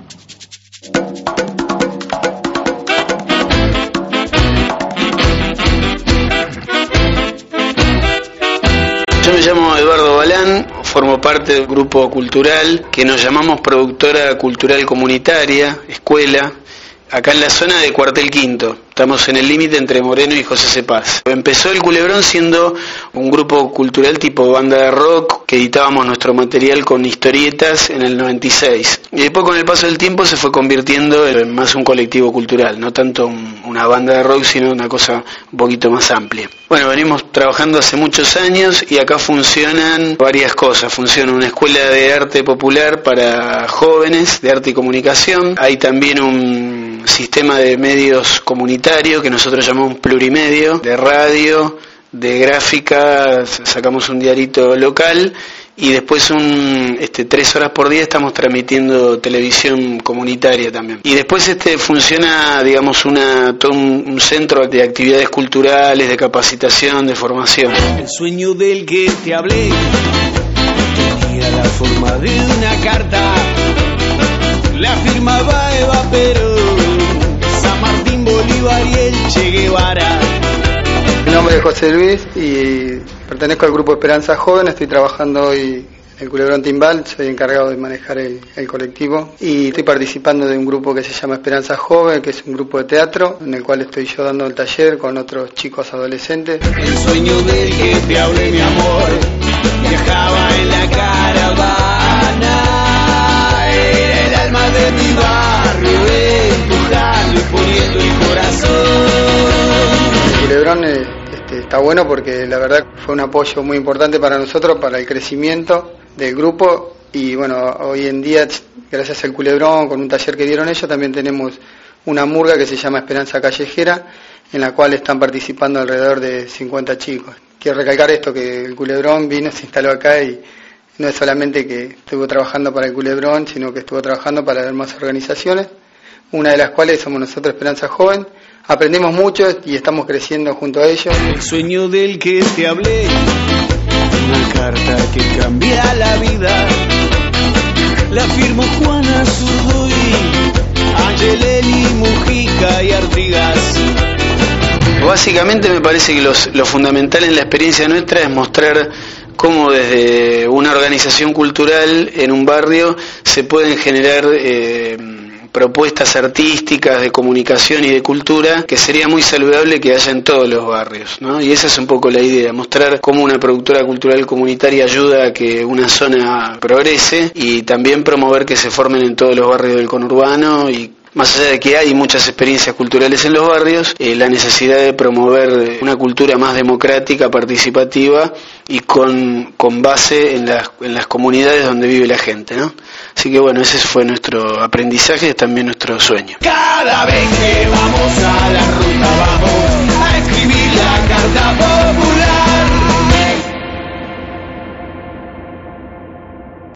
Yo me llamo Eduardo Balán, formo parte del grupo cultural que nos llamamos Productora Cultural Comunitaria, Escuela, acá en la zona de Cuartel Quinto. Estamos en el límite entre Moreno y José Cepaz. Empezó el Culebrón siendo un grupo cultural tipo banda de rock, que editábamos nuestro material con historietas en el 96. Y después con el paso del tiempo se fue convirtiendo en más un colectivo cultural, no tanto una banda de rock, sino una cosa un poquito más amplia. Bueno, venimos trabajando hace muchos años y acá funcionan varias cosas. Funciona una escuela de arte popular para jóvenes, de arte y comunicación. Hay también un sistema de medios comunitarios que nosotros llamamos plurimedio, de radio, de gráfica, sacamos un diarito local y después 3 horas por día estamos transmitiendo televisión comunitaria también. Y después funciona, digamos, todo un centro de actividades culturales, de capacitación, de formación. El sueño del que te hablé tenía la forma de una carta, la firmaba Eva Perón, San Martín, Bolívar y el Che Guevara. Mi nombre es José Luis y pertenezco al grupo Esperanza Joven. Estoy trabajando hoy en el Culebrón Timbal, soy encargado de manejar el colectivo y estoy participando de un grupo que se llama Esperanza Joven, que es un grupo de teatro en el cual estoy yo dando el taller con otros chicos adolescentes. El sueño del que te hablé, mi amor, viajaba en la caravana, era el alma de mi barrio, empujando y poniendo el corazón. El Culebrón está bueno porque la verdad fue un apoyo muy importante para nosotros, para el crecimiento del grupo y bueno, hoy en día gracias al Culebrón, con un taller que dieron ellos, también tenemos una murga que se llama Esperanza Callejera, en la cual están participando alrededor de 50 chicos. Quiero recalcar esto, que el Culebrón vino, se instaló acá y no es solamente que estuvo trabajando para el Culebrón, sino que estuvo trabajando para demás organizaciones, una de las cuales somos nosotros, Esperanza Joven. Aprendemos mucho y estamos creciendo junto a ellos. El sueño del que te hablé, una carta que cambia la vida, la firmó Juana Zurduy, Angelelli, Mujica y Artigas. Básicamente me parece que lo fundamental en la experiencia nuestra es mostrar cómo desde una organización cultural en un barrio se pueden generar propuestas artísticas, de comunicación y de cultura que sería muy saludable que haya en todos los barrios, ¿no? Y esa es un poco la idea, mostrar cómo una productora cultural comunitaria ayuda a que una zona progrese y también promover que se formen en todos los barrios del conurbano. Y más allá de que hay muchas experiencias culturales en los barrios, la necesidad de promover una cultura más democrática, participativa y con base en las comunidades donde vive la gente, ¿no? Así que bueno, ese fue nuestro aprendizaje y también nuestro sueño. Cada vez que vamos a la ruta vamos